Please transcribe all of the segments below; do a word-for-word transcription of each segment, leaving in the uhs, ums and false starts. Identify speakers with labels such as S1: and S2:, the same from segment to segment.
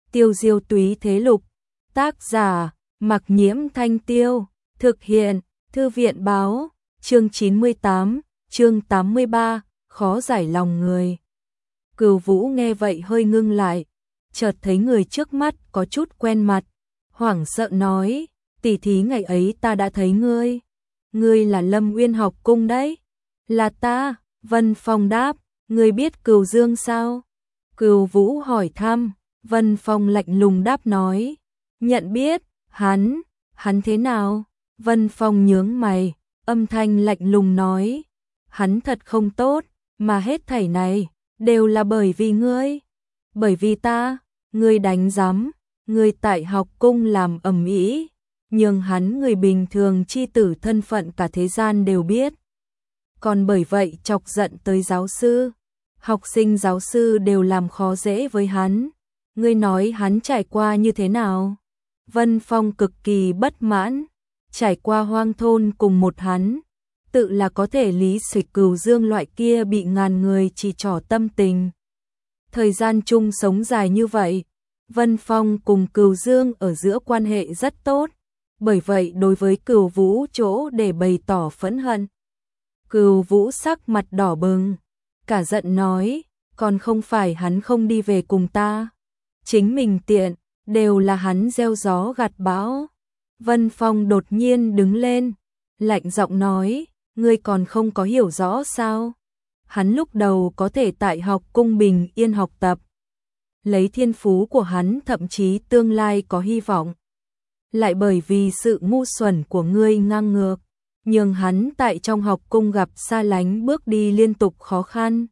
S1: Tiêu diêu túy thế lục. Tác giả, Mặc Nhiễm Thanh Tiêu. Thực hiện, Thư viện báo. Chương chín mươi tám, chương tám mươi ba, khó giải lòng người. Cửu Vũ nghe vậy hơi ngưng lại, chợt thấy người trước mắt có chút quen mặt, hoảng sợ nói, tỷ thí ngày ấy ta đã thấy ngươi. Ngươi là Lâm Uyên học cung đấy. Là ta, Vân Phong đáp, ngươi biết Cửu Dương sao? Cửu Vũ hỏi thăm, Vân Phong lạnh lùng đáp nói, nhận biết, hắn, hắn thế nào? Vân Phong nhướng mày, âm thanh lạnh lùng nói, hắn thật không tốt, mà hết thảy này đều là bởi vì ngươi. Bởi vì ta, ngươi đánh giám, ngươi tại học cung làm ầm ĩ, nhưng hắn người bình thường chi tử thân phận cả thế gian đều biết. Còn bởi vậy chọc giận tới giáo sư, học sinh giáo sư đều làm khó dễ với hắn. Ngươi nói hắn trải qua như thế nào? Vân Phong cực kỳ bất mãn, trải qua hoang thôn cùng một hắn, tự là có thể lý xịch Cửu Dương loại kia bị ngàn người chỉ trỏ tâm tình. Thời gian chung sống dài như vậy, Vân Phong cùng Cửu Dương ở giữa quan hệ rất tốt, bởi vậy đối với Cửu Vũ chỗ để bày tỏ phẫn hận. Cửu Vũ sắc mặt đỏ bừng, cả giận nói, còn không phải hắn không đi về cùng ta, chính mình tiện, đều là hắn gieo gió gặt bão. Vân Phong đột nhiên đứng lên, lạnh giọng nói, ngươi còn không có hiểu rõ sao? Hắn lúc đầu có thể tại học cung bình yên học tập, lấy thiên phú của hắn thậm chí tương lai có hy vọng. Lại bởi vì sự ngu xuẩn của ngươi ngang ngược, nhưng hắn tại trong học cung gặp xa lánh bước đi liên tục khó khăn.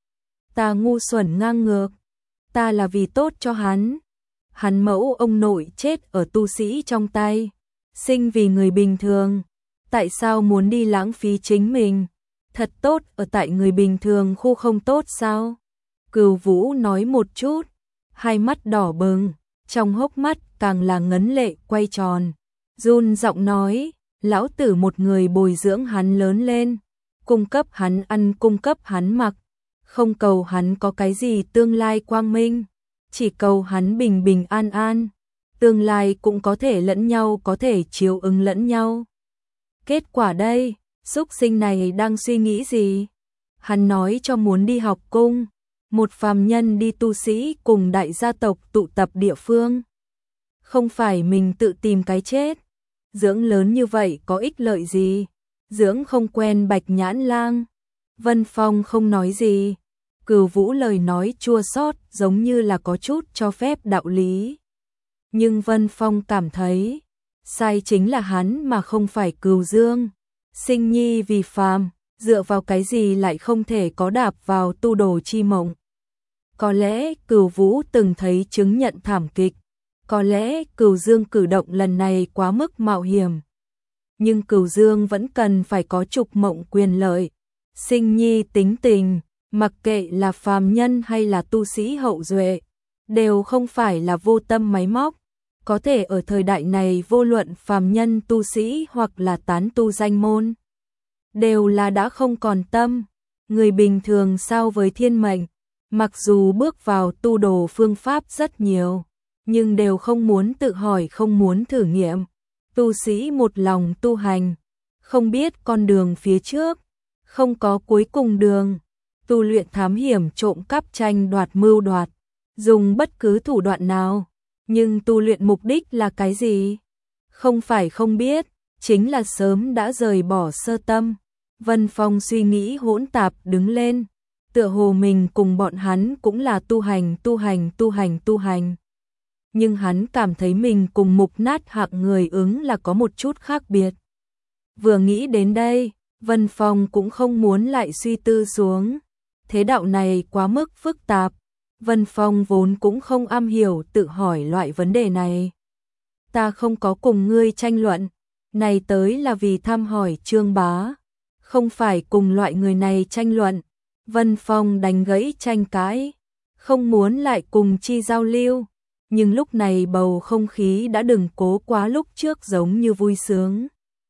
S1: Ta ngu xuẩn ngang ngược, ta là vì tốt cho hắn. Hắn mẫu ông nội chết ở tu sĩ trong tay, sinh vì người bình thường, tại sao muốn đi lãng phí chính mình? Thật tốt ở tại người bình thường khu không tốt sao? Cửu Vũ nói một chút, hai mắt đỏ bừng, trong hốc mắt càng là ngấn lệ quay tròn, run giọng nói, lão tử một người bồi dưỡng hắn lớn lên, cung cấp hắn ăn cung cấp hắn mặc, không cầu hắn có cái gì tương lai quang minh, chỉ cầu hắn bình bình an an, tương lai cũng có thể lẫn nhau có thể chiếu ứng lẫn nhau. Kết quả đây, súc sinh này đang suy nghĩ gì? Hắn nói cho muốn đi học cung, một phàm nhân đi tu sĩ cùng đại gia tộc tụ tập địa phương. Không phải mình tự tìm cái chết, dưỡng lớn như vậy có ích lợi gì? Dưỡng không quen Bạch Nhãn Lang. Vân Phong không nói gì, Cửu Vũ lời nói chua xót giống như là có chút cho phép đạo lý. Nhưng Vân Phong cảm thấy, sai chính là hắn mà không phải Cửu Dương. Sinh nhi vì phàm, dựa vào cái gì lại không thể có đạp vào tu đồ chi mộng. Có lẽ Cửu Vũ từng thấy chứng nhận thảm kịch, có lẽ Cửu Dương cử động lần này quá mức mạo hiểm. Nhưng Cửu Dương vẫn cần phải có trục mộng quyền lợi. Sinh nhi tính tình, mặc kệ là phàm nhân hay là tu sĩ hậu duệ, đều không phải là vô tâm máy móc. Có thể ở thời đại này vô luận phàm nhân tu sĩ hoặc là tán tu danh môn, đều là đã không còn tâm. Người bình thường sao với thiên mệnh, mặc dù bước vào tu đồ phương pháp rất nhiều, nhưng đều không muốn tự hỏi không muốn thử nghiệm. Tu sĩ một lòng tu hành, không biết con đường phía trước, không có cuối cùng đường. Tu luyện thám hiểm trộm cắp tranh đoạt mưu đoạt, dùng bất cứ thủ đoạn nào. Nhưng tu luyện mục đích là cái gì? Không phải không biết, chính là sớm đã rời bỏ sơ tâm. Vân Phong suy nghĩ hỗn tạp đứng lên, tựa hồ mình cùng bọn hắn cũng là tu hành, tu hành, tu hành, tu hành. Nhưng hắn cảm thấy mình cùng mục nát hạng người ứng là có một chút khác biệt. Vừa nghĩ đến đây, Vân Phong cũng không muốn lại suy tư xuống. Thế đạo này quá mức phức tạp. Vân Phong vốn cũng không am hiểu tự hỏi loại vấn đề này. Ta không có cùng ngươi tranh luận, này tới là vì thăm hỏi Trương Bá, không phải cùng loại người này tranh luận. Vân Phong đánh gãy tranh cãi, không muốn lại cùng chi giao lưu, nhưng lúc này bầu không khí đã đừng cố quá lúc trước giống như vui sướng.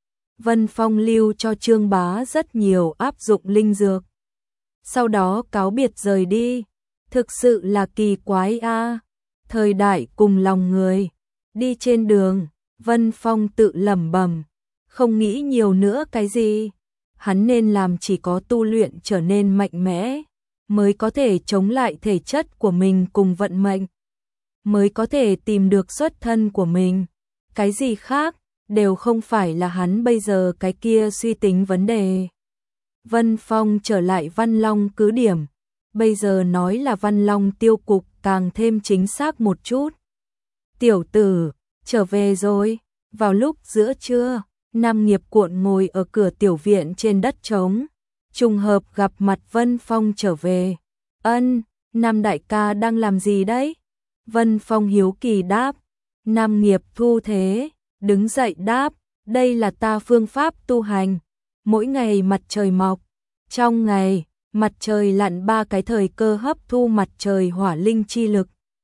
S1: Vân Phong lưu cho Trương Bá rất nhiều áp dụng linh dược, sau đó cáo biệt rời đi. Thực sự là kỳ quái a. Thời đại cùng lòng người. Đi trên đường, Vân Phong tự lẩm bẩm, không nghĩ nhiều nữa cái gì. Hắn nên làm chỉ có tu luyện trở nên mạnh mẽ, mới có thể chống lại thể chất của mình cùng vận mệnh, mới có thể tìm được xuất thân của mình. Cái gì khác, đều không phải là hắn bây giờ cái kia suy tính vấn đề. Vân Phong trở lại Văn Long cứ điểm, bây giờ nói là Văn Long tiêu cục càng thêm chính xác một chút. Tiểu tử, trở về rồi. Vào lúc giữa trưa, Nam Nghiệp Cuộn ngồi ở cửa tiểu viện trên đất trống, trùng hợp gặp mặt Vân Phong trở về. Ân, Nam đại ca đang làm gì đấy? Vân Phong hiếu kỳ đáp. Nam Nghiệp thu thế, đứng dậy đáp, đây là ta phương pháp tu hành. Mỗi ngày mặt trời mọc, trong ngày, mặt trời lặn ba cái thời cơ hấp thu mặt trời hỏa linh chi lực.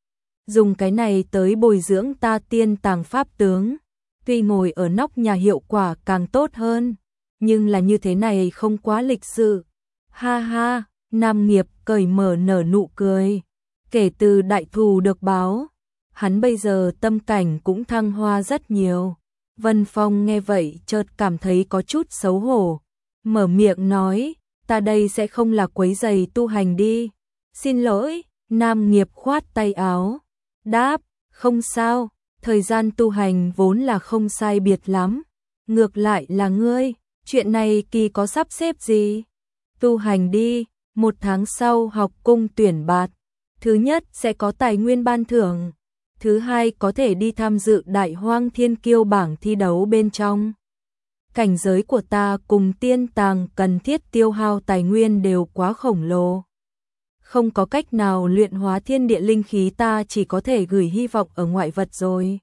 S1: Dùng cái này tới bồi dưỡng ta tiên tàng pháp tướng. Tuy ngồi ở nóc nhà hiệu quả càng tốt hơn, nhưng là như thế này không quá lịch sự. Ha ha, Nam Nghiệp cởi mở nở nụ cười. Kể từ đại thù được báo, hắn bây giờ tâm cảnh cũng thăng hoa rất nhiều. Vân Phong nghe vậy chợt cảm thấy có chút xấu hổ. Mở miệng nói, ta đây sẽ không là quấy rầy tu hành đi. Xin lỗi, Nam Nghiệp khoát tay áo. Đáp, không sao. Thời gian tu hành vốn là không sai biệt lắm. Ngược lại là ngươi, chuyện này kỳ có sắp xếp gì? Tu hành đi, một tháng sau học cung tuyển bạt. Thứ nhất sẽ có tài nguyên ban thưởng. Thứ hai có thể đi tham dự Đại Hoang Thiên Kiêu bảng thi đấu bên trong. Cảnh giới của ta cùng tiên tàng cần thiết tiêu hao tài nguyên đều quá khổng lồ. Không có cách nào luyện hóa thiên địa linh khí, ta chỉ có thể gửi hy vọng ở ngoại vật rồi.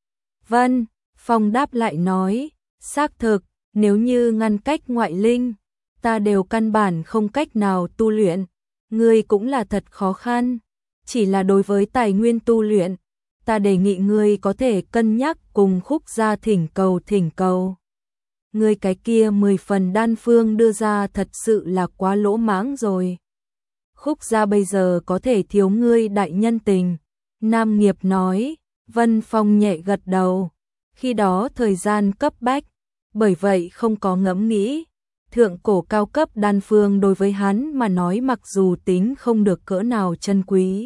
S1: Vân Phong đáp lại nói, xác thực, nếu như ngăn cách ngoại linh, ta đều căn bản không cách nào tu luyện. Ngươi cũng là thật khó khăn, chỉ là đối với tài nguyên tu luyện, ta đề nghị ngươi có thể cân nhắc cùng Khúc gia thỉnh cầu thỉnh cầu. Ngươi cái kia mười phần đan phương đưa ra thật sự là quá lỗ mãng rồi. Khúc gia bây giờ có thể thiếu ngươi đại nhân tình. Nam Nghiệp nói. Vân Phong nhẹ gật đầu. Khi đó thời gian cấp bách, bởi vậy không có ngẫm nghĩ. Thượng cổ cao cấp đan phương đối với hắn mà nói mặc dù tính không được cỡ nào chân quý,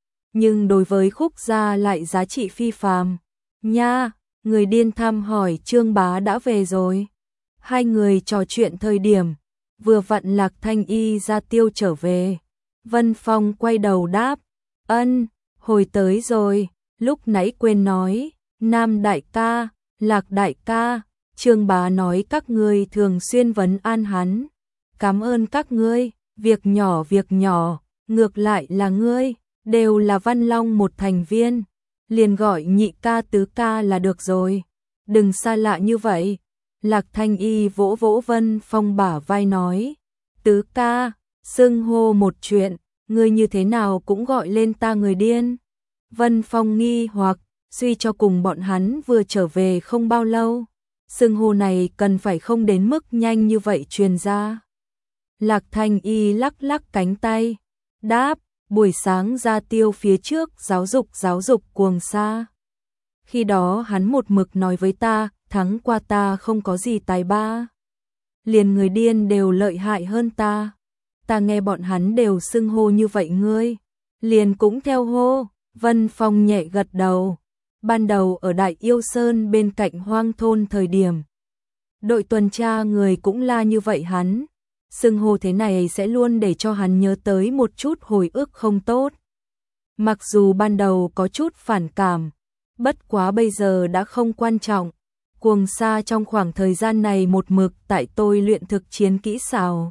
S1: nhưng đối với Khúc gia lại giá trị phi phàm. Nha, người điên thăm hỏi Trương Bá đã về rồi. Hai người trò chuyện thời điểm, vừa vặn Lạc Thanh Y ra tiêu trở về. Vân Phong quay đầu đáp, ân, hồi tới rồi, lúc nãy quên nói, Nam đại ca, Lạc đại ca, Trương Bá nói các ngươi thường xuyên vấn an hắn. Cảm ơn các ngươi, việc nhỏ việc nhỏ, ngược lại là ngươi, đều là Văn Long một thành viên, liền gọi nhị ca tứ ca là được rồi, đừng xa lạ như vậy. Lạc Thanh Y vỗ vỗ Vân Phong bả vai nói, tứ ca, xưng hô một chuyện, ngươi như thế nào cũng gọi lên ta người điên. Vân Phong nghi hoặc, suy cho cùng bọn hắn vừa trở về không bao lâu, xưng hô này cần phải không đến mức nhanh như vậy truyền ra. Lạc Thanh Y lắc lắc cánh tay, đáp, buổi sáng ra tiêu phía trước giáo dục giáo dục Cuồng Sa. Khi đó hắn một mực nói với ta, thắng qua ta không có gì tài ba. Liền người điên đều lợi hại hơn ta. Ta nghe bọn hắn đều xưng hô như vậy ngươi, liền cũng theo hô. Vân Phong nhẹ gật đầu. Ban đầu ở Đại Yêu Sơn bên cạnh Hoang thôn thời điểm, đội tuần tra người cũng la như vậy hắn. Xưng hô thế này sẽ luôn để cho hắn nhớ tới một chút hồi ức không tốt. Mặc dù ban đầu có chút phản cảm, bất quá bây giờ đã không quan trọng. Cuồng Sa trong khoảng thời gian này một mực tại tôi luyện thực chiến kỹ xảo.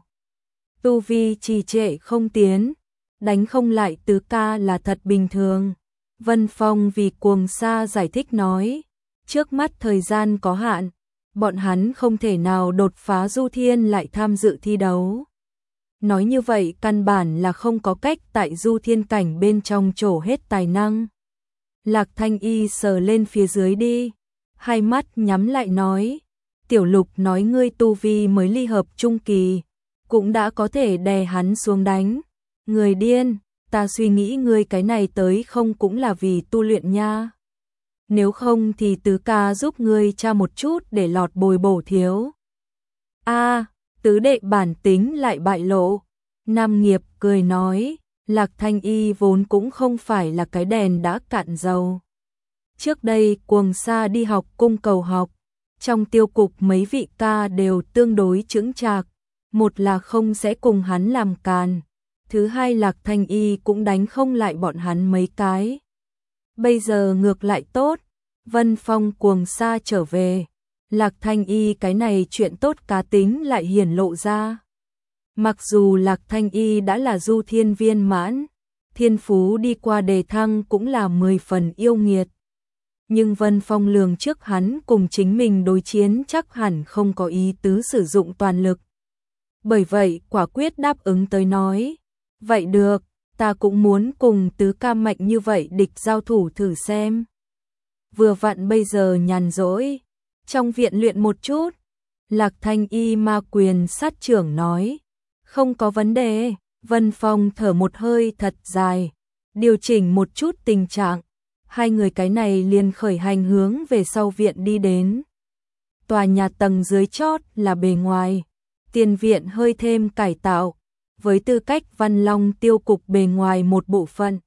S1: Tu vi trì trệ không tiến, đánh không lại tứ ca là thật bình thường. Vân Phong vì Cuồng Sa giải thích nói, trước mắt thời gian có hạn, bọn hắn không thể nào đột phá du thiên lại tham dự thi đấu. Nói như vậy căn bản là không có cách tại du thiên cảnh bên trong trổ hết tài năng. Lạc Thanh Y sờ lên phía dưới đi, hai mắt nhắm lại nói, Tiểu Lục nói ngươi tu vi mới ly hợp trung kỳ, cũng đã có thể đè hắn xuống đánh. Người điên, ta suy nghĩ ngươi cái này tới không cũng là vì tu luyện nha. Nếu không thì tứ ca giúp ngươi tra một chút để lọt bồi bổ thiếu. A, tứ đệ bản tính lại bại lộ. Nam Nghiệp cười nói, Lạc Thanh Y vốn cũng không phải là cái đèn đã cạn dầu. Trước đây Cuồng Sa đi học cung cầu học, trong tiêu cục mấy vị ca đều tương đối chững chạc, một là không sẽ cùng hắn làm càn, thứ hai Lạc Thanh Y cũng đánh không lại bọn hắn mấy cái. Bây giờ ngược lại tốt, Vân Phong Cuồng Sa trở về, Lạc Thanh Y cái này chuyện tốt cá tính lại hiển lộ ra. Mặc dù Lạc Thanh Y đã là du thiên viên mãn, thiên phú đi qua đề thăng cũng là mười phần yêu nghiệt. Nhưng Vân Phong lường trước hắn cùng chính mình đối chiến chắc hẳn không có ý tứ sử dụng toàn lực. Bởi vậy quả quyết đáp ứng tới nói, vậy được, ta cũng muốn cùng tứ ca mạnh như vậy địch giao thủ thử xem. Vừa vặn bây giờ nhàn rỗi, trong viện luyện một chút, Lạc Thanh Y ma quyền sát trưởng nói, không có vấn đề. Vân Phong thở một hơi thật dài, điều chỉnh một chút tình trạng, hai người cái này liền khởi hành hướng về sau viện đi đến. Tòa nhà tầng dưới chót là bề ngoài, tiền viện hơi thêm cải tạo, với tư cách Văn Long tiêu cục bề ngoài một bộ phận.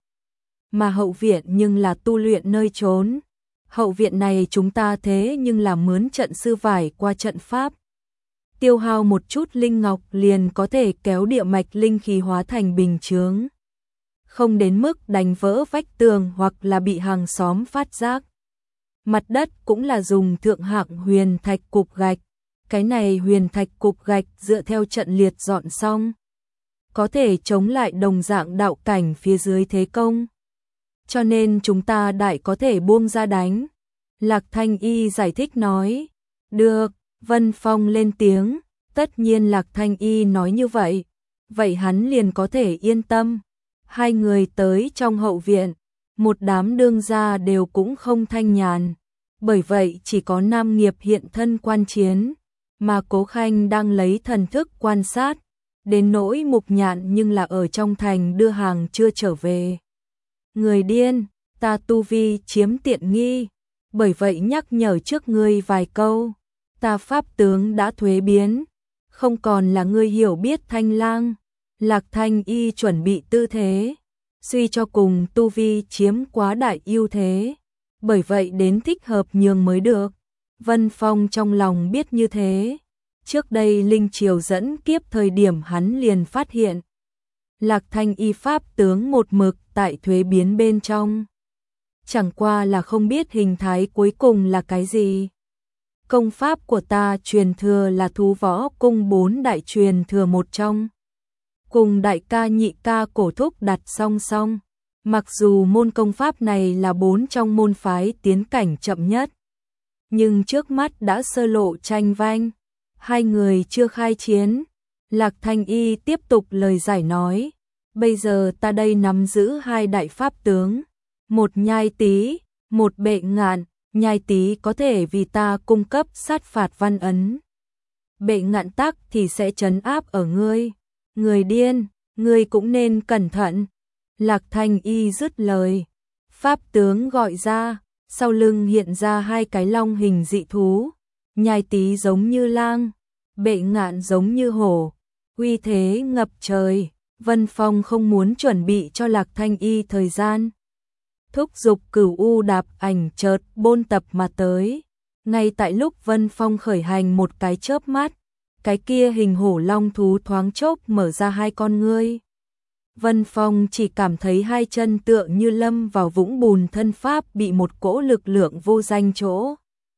S1: Mà hậu viện nhưng là tu luyện nơi trốn. Hậu viện này chúng ta thế nhưng là mướn trận sư vải qua trận pháp. Tiêu hao một chút linh ngọc liền có thể kéo địa mạch linh khí hóa thành bình chướng. Không đến mức đánh vỡ vách tường hoặc là bị hàng xóm phát giác. Mặt đất cũng là dùng thượng hạng huyền thạch cục gạch. Cái này huyền thạch cục gạch dựa theo trận liệt dọn xong, có thể chống lại đồng dạng đạo cảnh phía dưới thế công. Cho nên chúng ta đại có thể buông ra đánh. Lạc Thanh Y giải thích nói. Được, Vân Phong lên tiếng. Tất nhiên Lạc Thanh Y nói như vậy, vậy hắn liền có thể yên tâm. Hai người tới trong hậu viện, một đám đương gia đều cũng không thanh nhàn. Bởi vậy chỉ có Nam Nghiệp hiện thân quan chiến, mà Cố Khanh đang lấy thần thức quan sát. Đến nỗi Mục Nhạn nhưng là ở trong thành đưa hàng chưa trở về. Người điên, ta tu vi chiếm tiện nghi, bởi vậy nhắc nhở trước ngươi vài câu. Ta pháp tướng đã thuế biến, không còn là ngươi hiểu biết Thanh Lang. Lạc Thanh Y chuẩn bị tư thế, suy cho cùng tu vi chiếm quá đại ưu thế, bởi vậy đến thích hợp nhường mới được. Vân Phong trong lòng biết như thế, trước đây Linh Triều dẫn kiếp thời điểm hắn liền phát hiện. Lạc Thanh Y pháp tướng một mực tại thuế biến bên trong. Chẳng qua là không biết hình thái cuối cùng là cái gì. Công pháp của ta truyền thừa là Thú Võ Cung bốn đại truyền thừa một trong. Cùng đại ca nhị ca cổ thúc đặt song song. Mặc dù môn công pháp này là bốn trong môn phái tiến cảnh chậm nhất, nhưng trước mắt đã sơ lộ tranh vanh. Hai người chưa khai chiến. Lạc Thanh Y tiếp tục lời giải nói. Bây giờ ta đây nắm giữ hai đại pháp tướng. Một Nhai Tý, một Bệ Ngạn. Nhai Tý có thể vì ta cung cấp sát phạt văn ấn. Bệ Ngạn tắc thì sẽ trấn áp ở ngươi. Người điên, ngươi cũng nên cẩn thận. Lạc Thanh Y dứt lời. Pháp tướng gọi ra, sau lưng hiện ra hai cái long hình dị thú. Nhai Tý giống như lang, Bệ Ngạn giống như hổ, uy thế ngập trời. Vân Phong không muốn chuẩn bị cho Lạc Thanh Y thời gian. Thúc giục Cửu U đạp ảnh chợt bôn tập mà tới. Ngay tại lúc Vân Phong khởi hành một cái chớp mắt, cái kia hình hổ long thú thoáng chốc mở ra hai con ngươi. Vân Phong chỉ cảm thấy hai chân tựa như lâm vào vũng bùn, thân pháp bị một cỗ lực lượng vô danh chỗ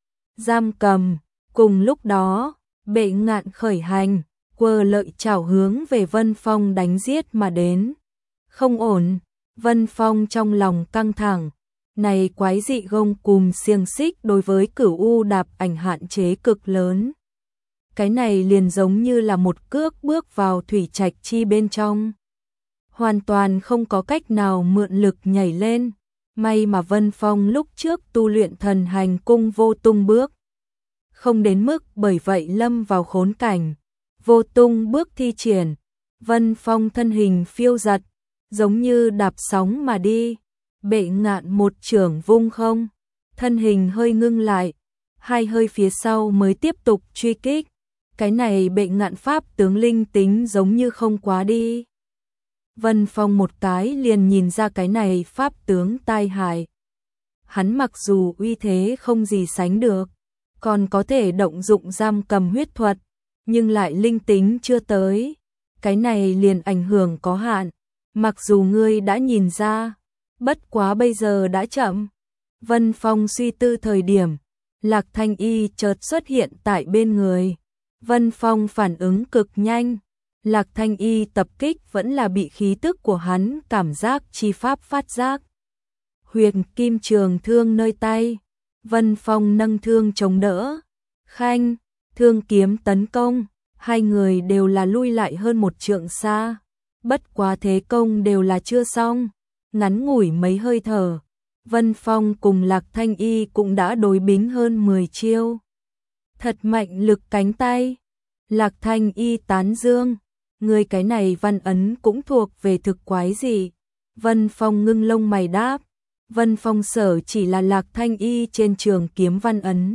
S1: giam cầm. Cùng lúc đó, Bệ Ngạn khởi hành, quơ lợi chảo hướng về Vân Phong đánh giết mà đến. Không ổn, Vân Phong trong lòng căng thẳng. Này quái dị gông cùm xiềng xích đối với Cửu U đạp ảnh hạn chế cực lớn. Cái này liền giống như là một cước bước vào thủy trạch chi bên trong, hoàn toàn không có cách nào mượn lực nhảy lên. May mà Vân Phong lúc trước tu luyện thần hành cung vô tung bước, không đến mức bởi vậy lâm vào khốn cảnh. Vô tung bước thi triển, Vân Phong thân hình phiêu giật, giống như đạp sóng mà đi. Bệ Ngạn một chưởng vung không, thân hình hơi ngưng lại, hai hơi phía sau mới tiếp tục truy kích. Cái này Bệ Ngạn pháp tướng linh tính giống như không quá đi. Vân Phong một cái liền nhìn ra cái này pháp tướng tai hại. Hắn mặc dù uy thế không gì sánh được, còn có thể động dụng giam cầm huyết thuật, nhưng lại linh tính chưa tới. Cái này liền ảnh hưởng có hạn, mặc dù ngươi đã nhìn ra, bất quá bây giờ đã chậm. Vân Phong suy tư thời điểm, Lạc Thanh Y chợt xuất hiện tại bên người. Vân Phong phản ứng cực nhanh, Lạc Thanh Y tập kích vẫn là bị khí tức của hắn cảm giác chi pháp phát giác. Huyền kim trường thương nơi tay, Vân Phong nâng thương chống đỡ, khanh, thương kiếm tấn công, hai người đều là lui lại hơn một trượng xa. Bất quá thế công đều là chưa xong, ngắn ngủi mấy hơi thở, Vân Phong cùng Lạc Thanh Y cũng đã đối bính hơn mười chiêu. Thật mạnh lực cánh tay. Lạc Thanh Y tán dương, người cái này văn ấn cũng thuộc về thực quái gì. Vân Phong ngưng lông mày đáp, Vân Phong sở chỉ là Lạc Thanh Y trên trường kiếm văn ấn.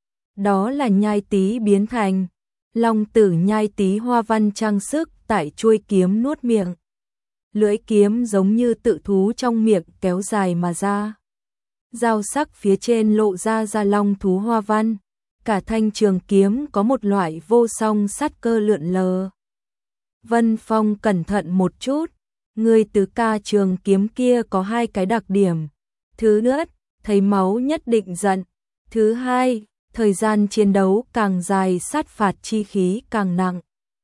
S1: Đó là nhai tí biến thành, long tử nhai tí hoa văn trang sức tại chuôi kiếm nuốt miệng. Lưỡi kiếm giống như tự thú trong miệng kéo dài mà ra. Dao sắc phía trên lộ ra ra long thú hoa văn. Cả thanh trường kiếm có một loại vô song sát cơ lượn lờ. Vân Phong cẩn thận một chút, người tứ ca trường kiếm kia có hai cái đặc điểm. Thứ nhất, thấy máu nhất định giận. Thứ hai, thời gian chiến đấu càng dài sát phạt chi khí càng nặng.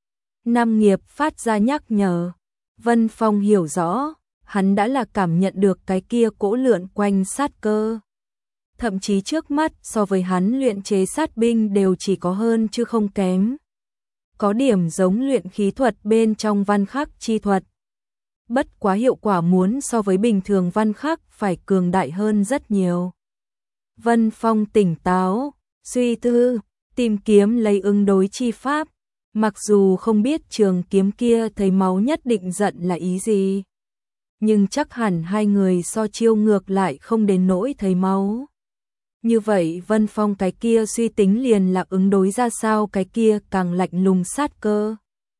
S1: Nam Nghiệp phát ra nhắc nhở. Vân Phong hiểu rõ, hắn đã là cảm nhận được cái kia cỗ lượn quanh sát cơ. Thậm chí trước mắt so với hắn luyện chế sát binh đều chỉ có hơn chứ không kém. Có điểm giống luyện khí thuật bên trong văn khắc chi thuật. Bất quá hiệu quả muốn so với bình thường văn khắc phải cường đại hơn rất nhiều. Vân Phong tỉnh táo, suy tư, tìm kiếm lấy ứng đối chi pháp. Mặc dù không biết trường kiếm kia thấy máu nhất định giận là ý gì, nhưng chắc hẳn hai người so chiêu ngược lại không đến nỗi thấy máu. Như vậy Vân Phong cái kia suy tính liền là ứng đối ra sao, cái kia càng lạnh lùng sát cơ.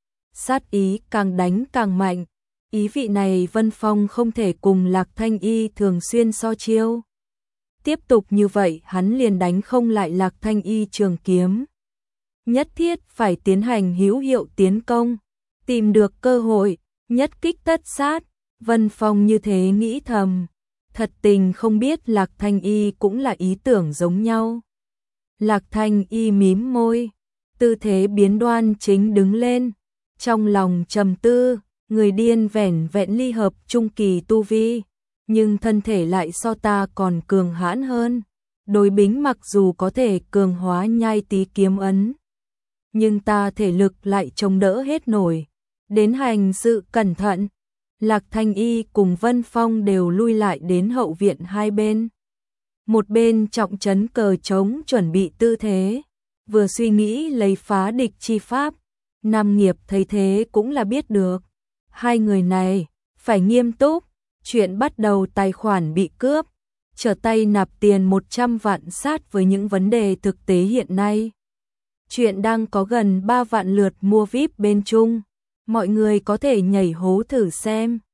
S1: Sát ý càng đánh càng mạnh. Ý vị này Vân Phong không thể cùng Lạc Thanh Y thường xuyên so chiêu. Tiếp tục như vậy hắn liền đánh không lại Lạc Thanh Y trường kiếm. Nhất thiết phải tiến hành hữu hiệu tiến công, tìm được cơ hội, nhất kích tất sát. Vân Phong như thế nghĩ thầm. Thật tình không biết Lạc Thanh Y cũng là ý tưởng giống nhau. Lạc Thanh Y mím môi, tư thế biến đoan chính đứng lên, trong lòng trầm tư, người điên vẻn vẹn ly hợp trung kỳ tu vi, nhưng thân thể lại so ta còn cường hãn hơn. Đối bính mặc dù có thể cường hóa nhai tí kiếm ấn, nhưng ta thể lực lại chống đỡ hết nổi. Đến hành sự cẩn thận, Lạc Thanh Y cùng Vân Phong đều lui lại đến hậu viện hai bên. Một bên trọng trấn cờ trống chuẩn bị tư thế, vừa suy nghĩ lấy phá địch chi pháp. Nam Nghiệp thấy thế cũng là biết được. Hai người này phải nghiêm túc, chuyện bắt đầu tài khoản bị cướp, trở tay nạp tiền một trăm vạn sát với những vấn đề thực tế hiện nay. Chuyện đang có gần ba vạn lượt mua vi ai pi bên Trung, mọi người có thể nhảy hố thử xem.